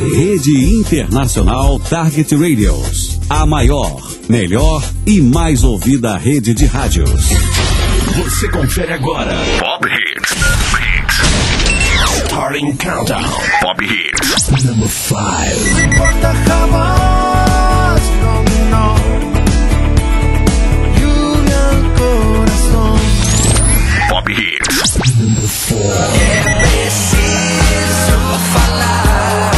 Rede Internacional Target Radios. A maior, melhor e mais ouvida rede de rádios. Você confere agora Pop Hits. Starting Countdown. Pop Hits. Number 5. No importa jamás, no. Lluvia al corazón. Pop Hits. Number 4. Preciso falar.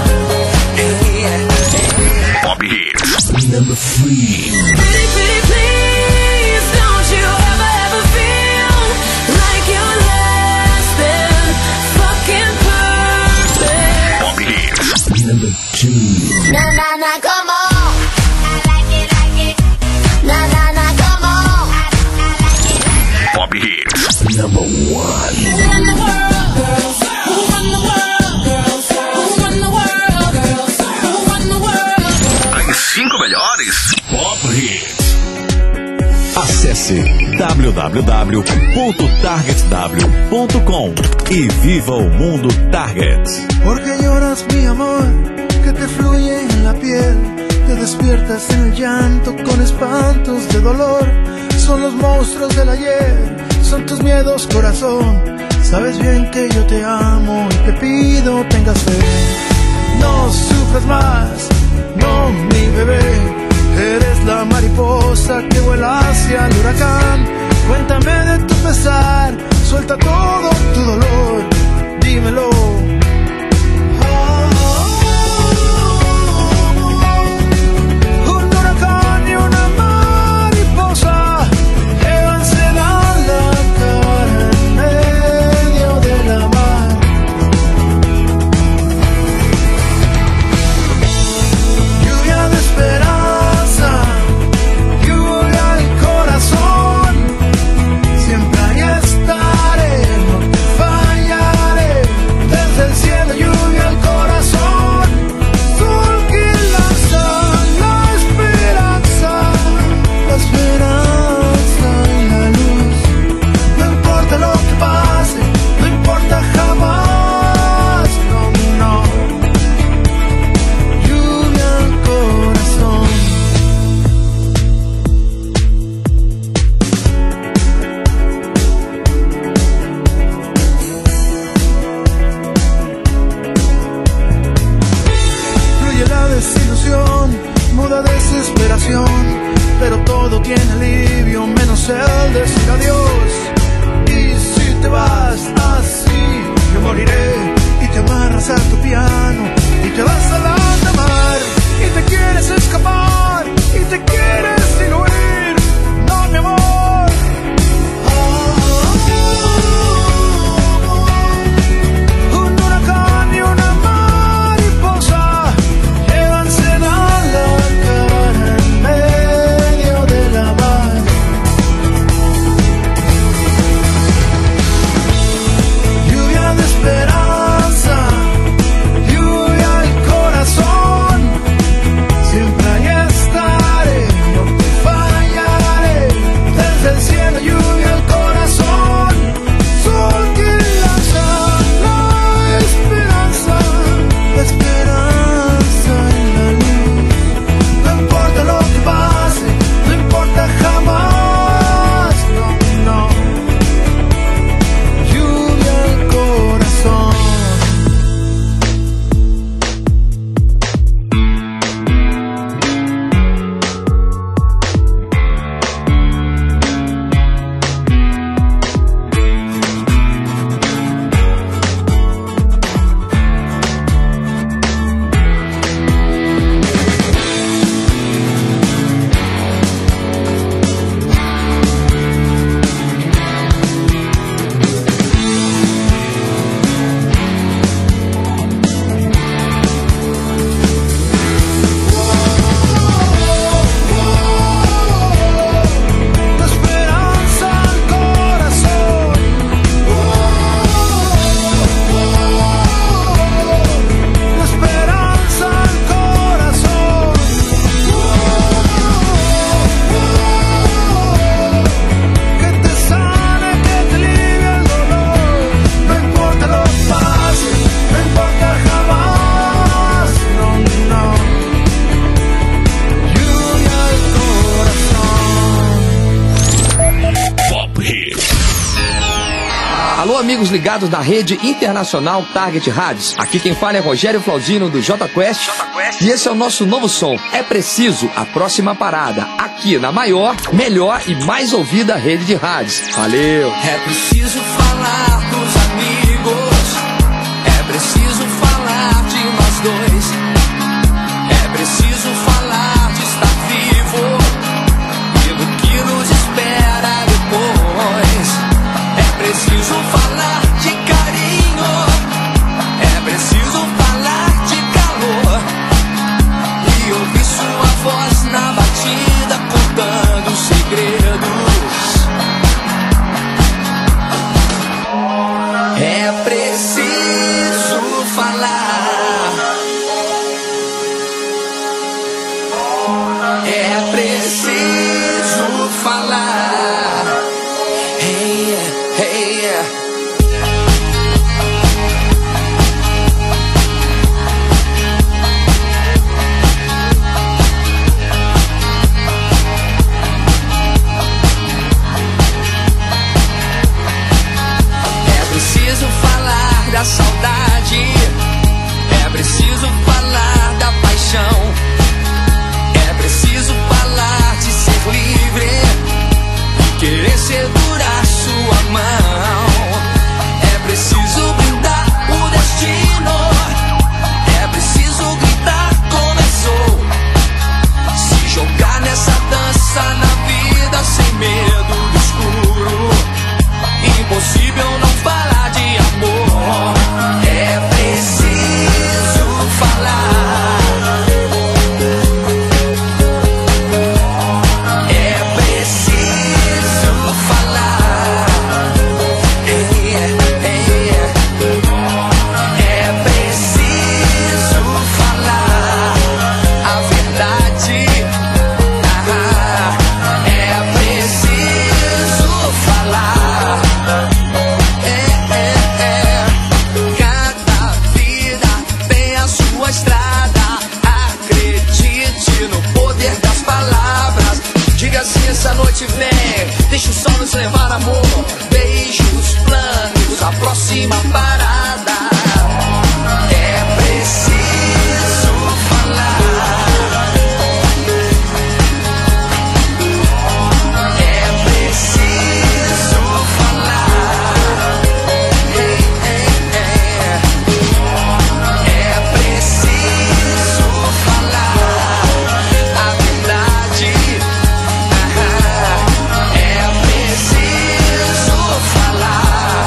Pop Hits. Number 3. Please, don't you ever feel like you're less than fucking perfect. Pop Hits. Number 2. Na, come on. I like it. Na, come on. I like it. Pop Hits. Number 1. Who run the world, girls? Who run the world, girls? Who run the world, girls? Who run the world, girls? As 5 melhores Pop Hits. Acesse www.targetw.com e viva o mundo Target. Porque lloras mi amor, que te fluye en la piel, te despiertas en el llanto con espantos de dolor. Son los monstruos del ayer, son tus miedos corazón. Sabes bien que yo te amo y te pido tengas fe. No sufras más, no mi bebé. Eres la mariposa que vuela hacia el huracán. Cuéntame de tu pesar, suelta todo tu dolor, dímelo. Un huracán y una mariposa que se dan la cara en medio de la mar. Lluvia de esperanza, lluvia al corazón. Siempre ahí estaré, no Alô, amigos ligados na rede internacional Target Rádios. Aqui quem fala é Rogério Flaudino do J Quest. E esse é o nosso novo som. É preciso a próxima parada. Aqui na maior, melhor e mais ouvida rede de rádios. Valeu! É preciso falar dos amigos. É preciso falar de nós dois. É preciso falar de estar vivo e do que nos espera depois. É preciso falar de carinho. É preciso falar de calor e ouvir sua voz na batida contando segredos. É preciso falar. É preciso falar. Hey, hey, yeah. Da saudade, é preciso falar da paixão, é preciso falar de ser livre e querer segurar sua mão, é preciso brindar o destino, é preciso gritar começou, se jogar nessa dança na vida sem medo do escuro, impossível não falar de amor. É preciso falar. É preciso falar. Hey, hey. É preciso falar a verdade. É preciso falar. Estrada, acredite no poder das palavras. Diga assim, essa noite vem, deixa o sol nos levar, amor. Beijos, planos, a próxima parada. É preciso falar. É preciso falar. Hey, hey, hey. É preciso falar a verdade. É preciso falar.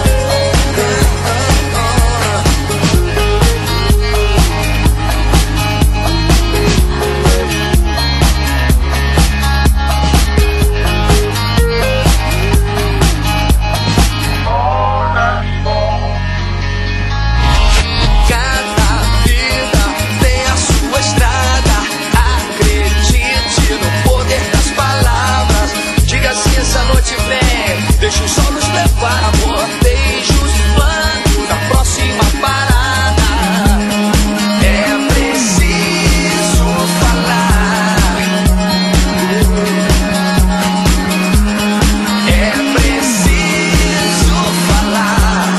Cada vida tem a sua estrada. Acredite no poder das palavras. Diga assim, essa noite vem, deixa o sol nos levar, amor. Beijos, planos, a próxima parada. É preciso falar. É preciso falar.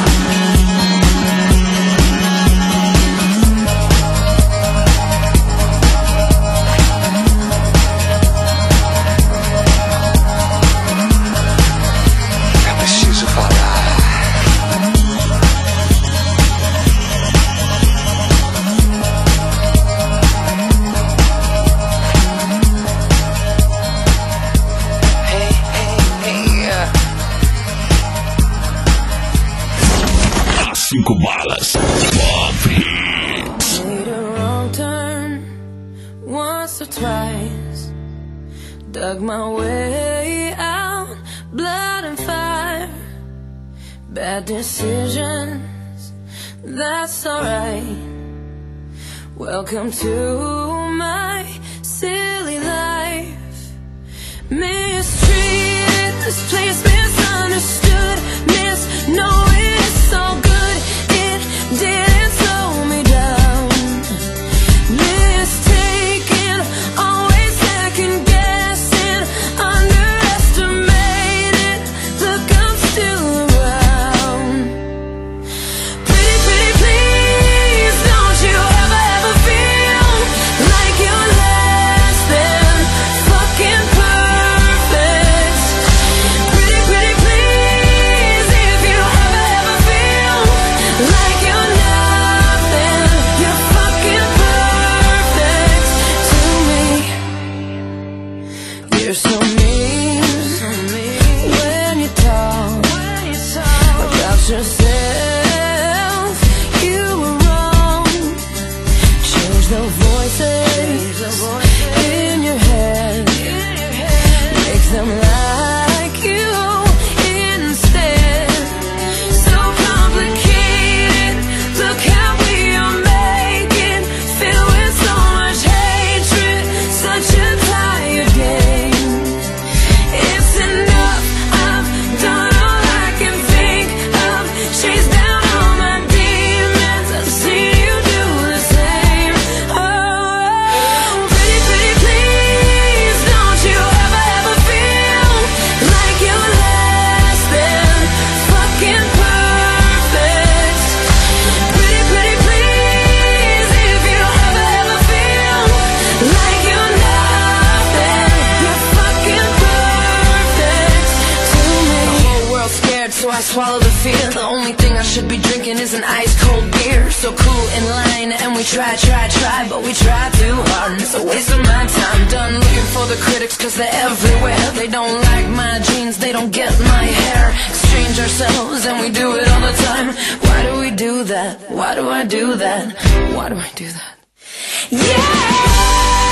É preciso falar. Hey, hey, hey. As 5 balas. Pop Hits. Made a wrong turn once or twice. Dug my way out, blood and fire. Bad decisions, that's alright. Welcome to my silly life. Mistreated, this place misunderstood. Knowing it's all good, it didn't slow me down. Mistaken, always second guessing, underestimated. Look, I'm still around. swallow the fear. The only thing I should be drinking is an ice cold beer. So cool in line, and we try, but we try too hard, and it's a waste of my time. Done looking for the critics, cause they're everywhere. They don't like my jeans, they don't get my hair. Exchange ourselves, and we do it all the time. Why do we do that? Why do I do that? Why do I do that? Yeah!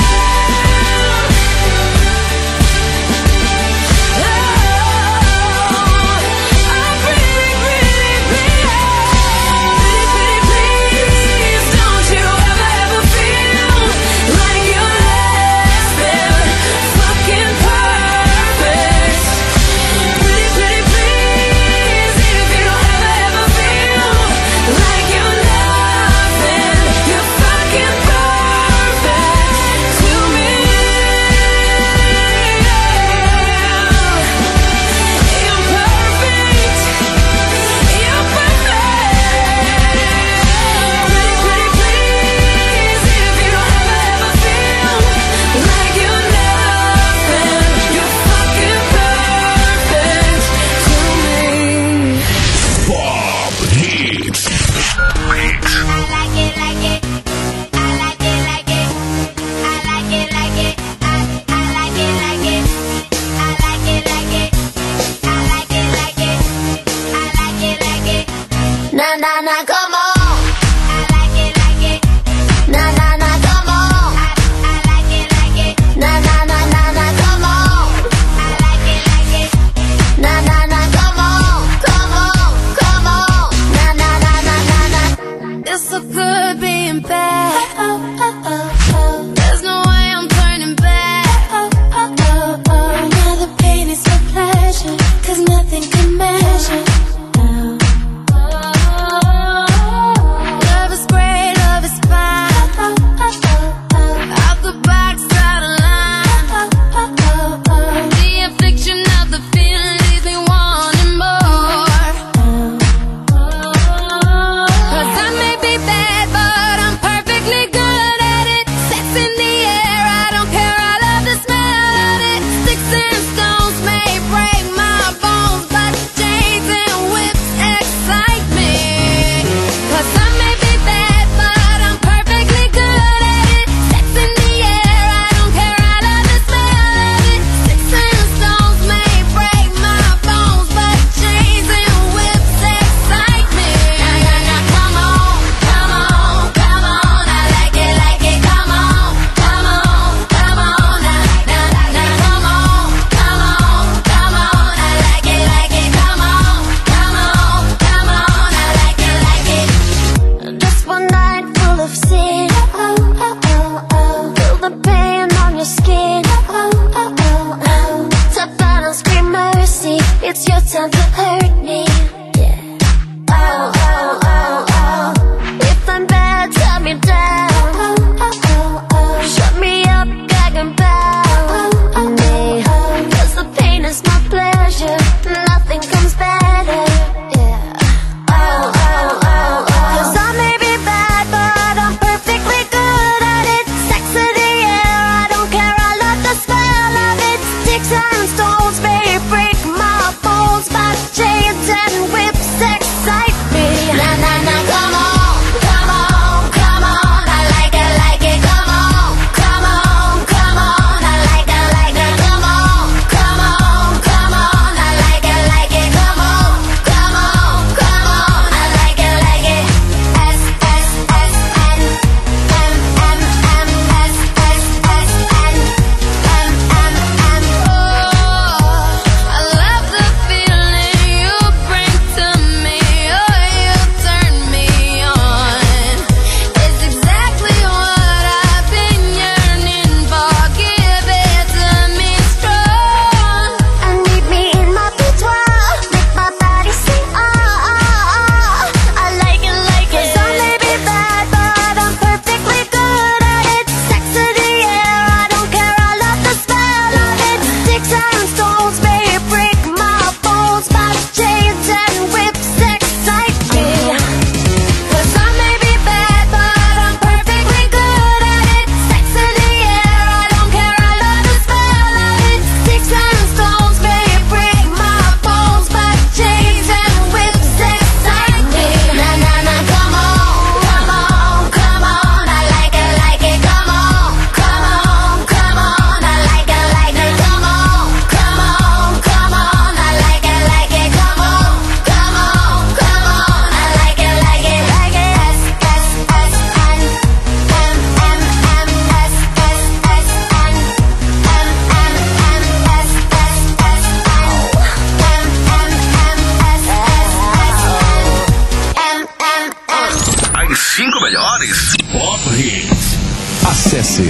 melhores. Pop Hits. Acesse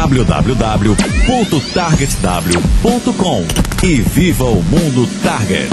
www.targetw.com e viva o mundo Target.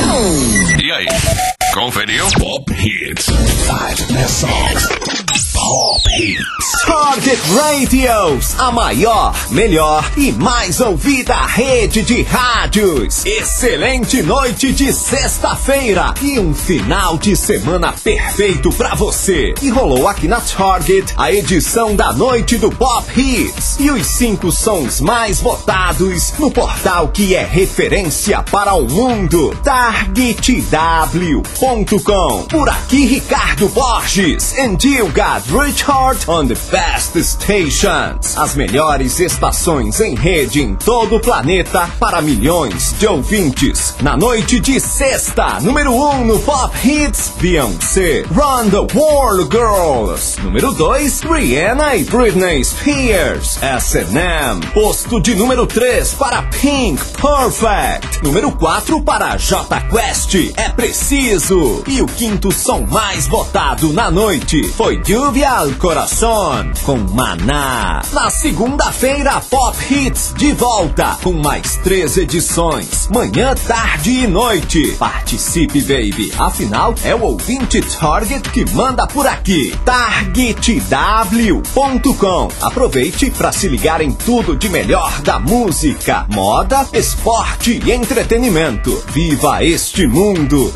Conferiu? Pop Hits. 5 Best Songs. Pop Hits. Target Radios, a maior, melhor e mais ouvida rede de rádios. Excelente noite de sexta-feira e um final de semana perfeito pra você. E rolou aqui na Target a edição da noite do Pop Hits e os 5 sons mais votados no portal que é referência para o mundo, targetw.com. Por aqui Ricardo Borges and you got Richard on the best stations. As melhores estações em rede em todo o planeta para milhões de ouvintes. Na noite de sexta, número 1 no Pop Hits, Beyoncé, Run the World Girls. Número 2, Rihanna e Britney Spears, S&M. Posto de número 3 para Pink, Perfect. Número 4 para Jota Quest, É Preciso. E o quinto som mais votado na noite foi Lluvia al Corazón, com Maná. Na segunda-feira, Pop Hits de volta, com mais 3 edições, manhã, tarde e noite. Participe, baby, afinal é o ouvinte Target que manda por aqui. targetw.com. Aproveite para se ligar em tudo de melhor da música, moda, esporte e entretenimento. Viva este mundo.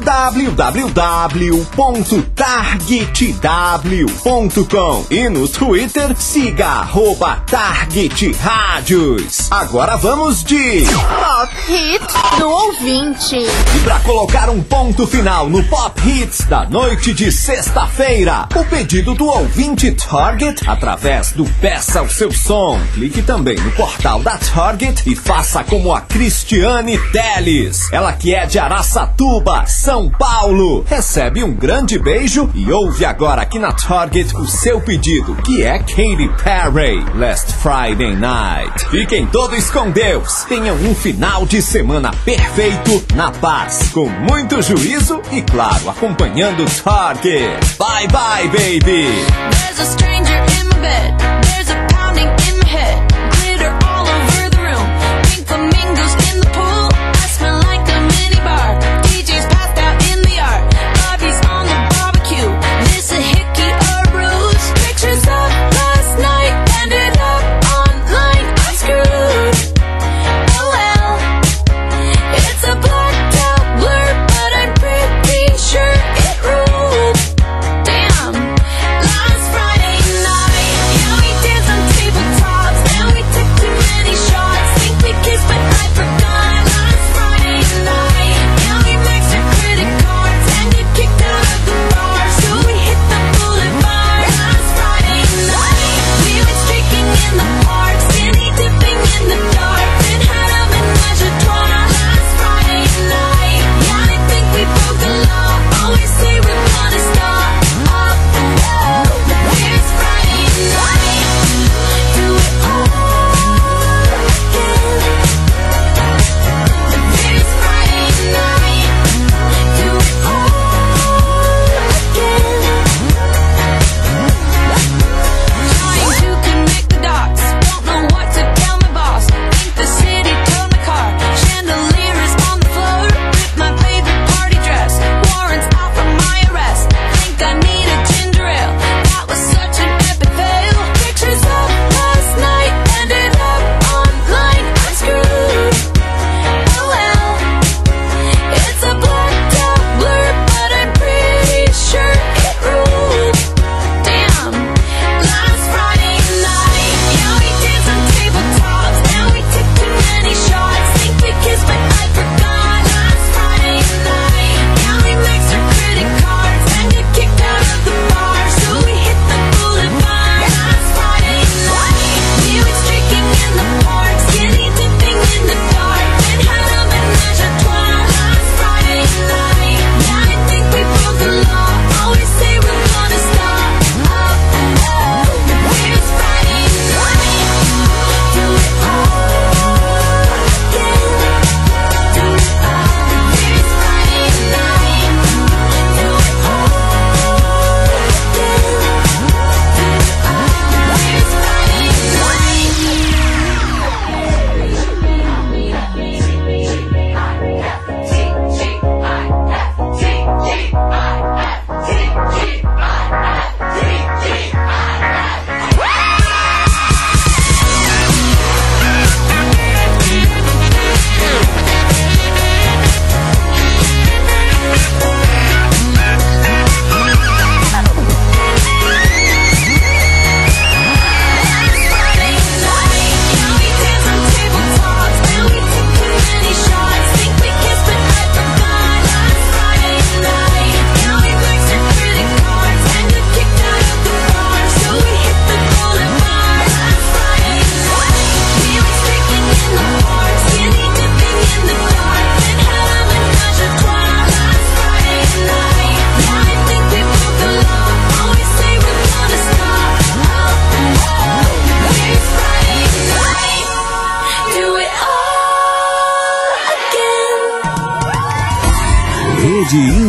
www.targetw.com. E no Twitter, siga @TargetRádios. Agora vamos de Pop Hits do ouvinte. E pra colocar um ponto final no Pop Hits da noite de sexta-feira, o pedido do ouvinte Target através do Peça o Seu Som. Clique também no portal da Target e faça como a Cristiane Teles. Ela que é de Araçatuba, São Paulo. Recebe um grande beijo e ouve agora aqui na Target o seu pedido, que é Katy Perry, Last Friday Night. Fiquem todos com Deus. Tenham um final de semana perfeito, na paz, com muito juízo e, claro, acompanhando Target. Bye bye, baby. There's a stranger in my bed. There's a pounding in my head. Glitter all over the room. Pink flamingos in the pool. I smell like a mini bar. DJ's passed out in the yard. Bobby's on the barbecue. This a hickey or ruse. Pictures of last night ended up online. I'm screwed. Oh well. It's a blacked out blur, but I'm pretty sure it ruled. Damn. Last Friday night, yeah.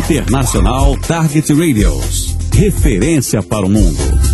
Internacional Target Radios. Referência para o mundo.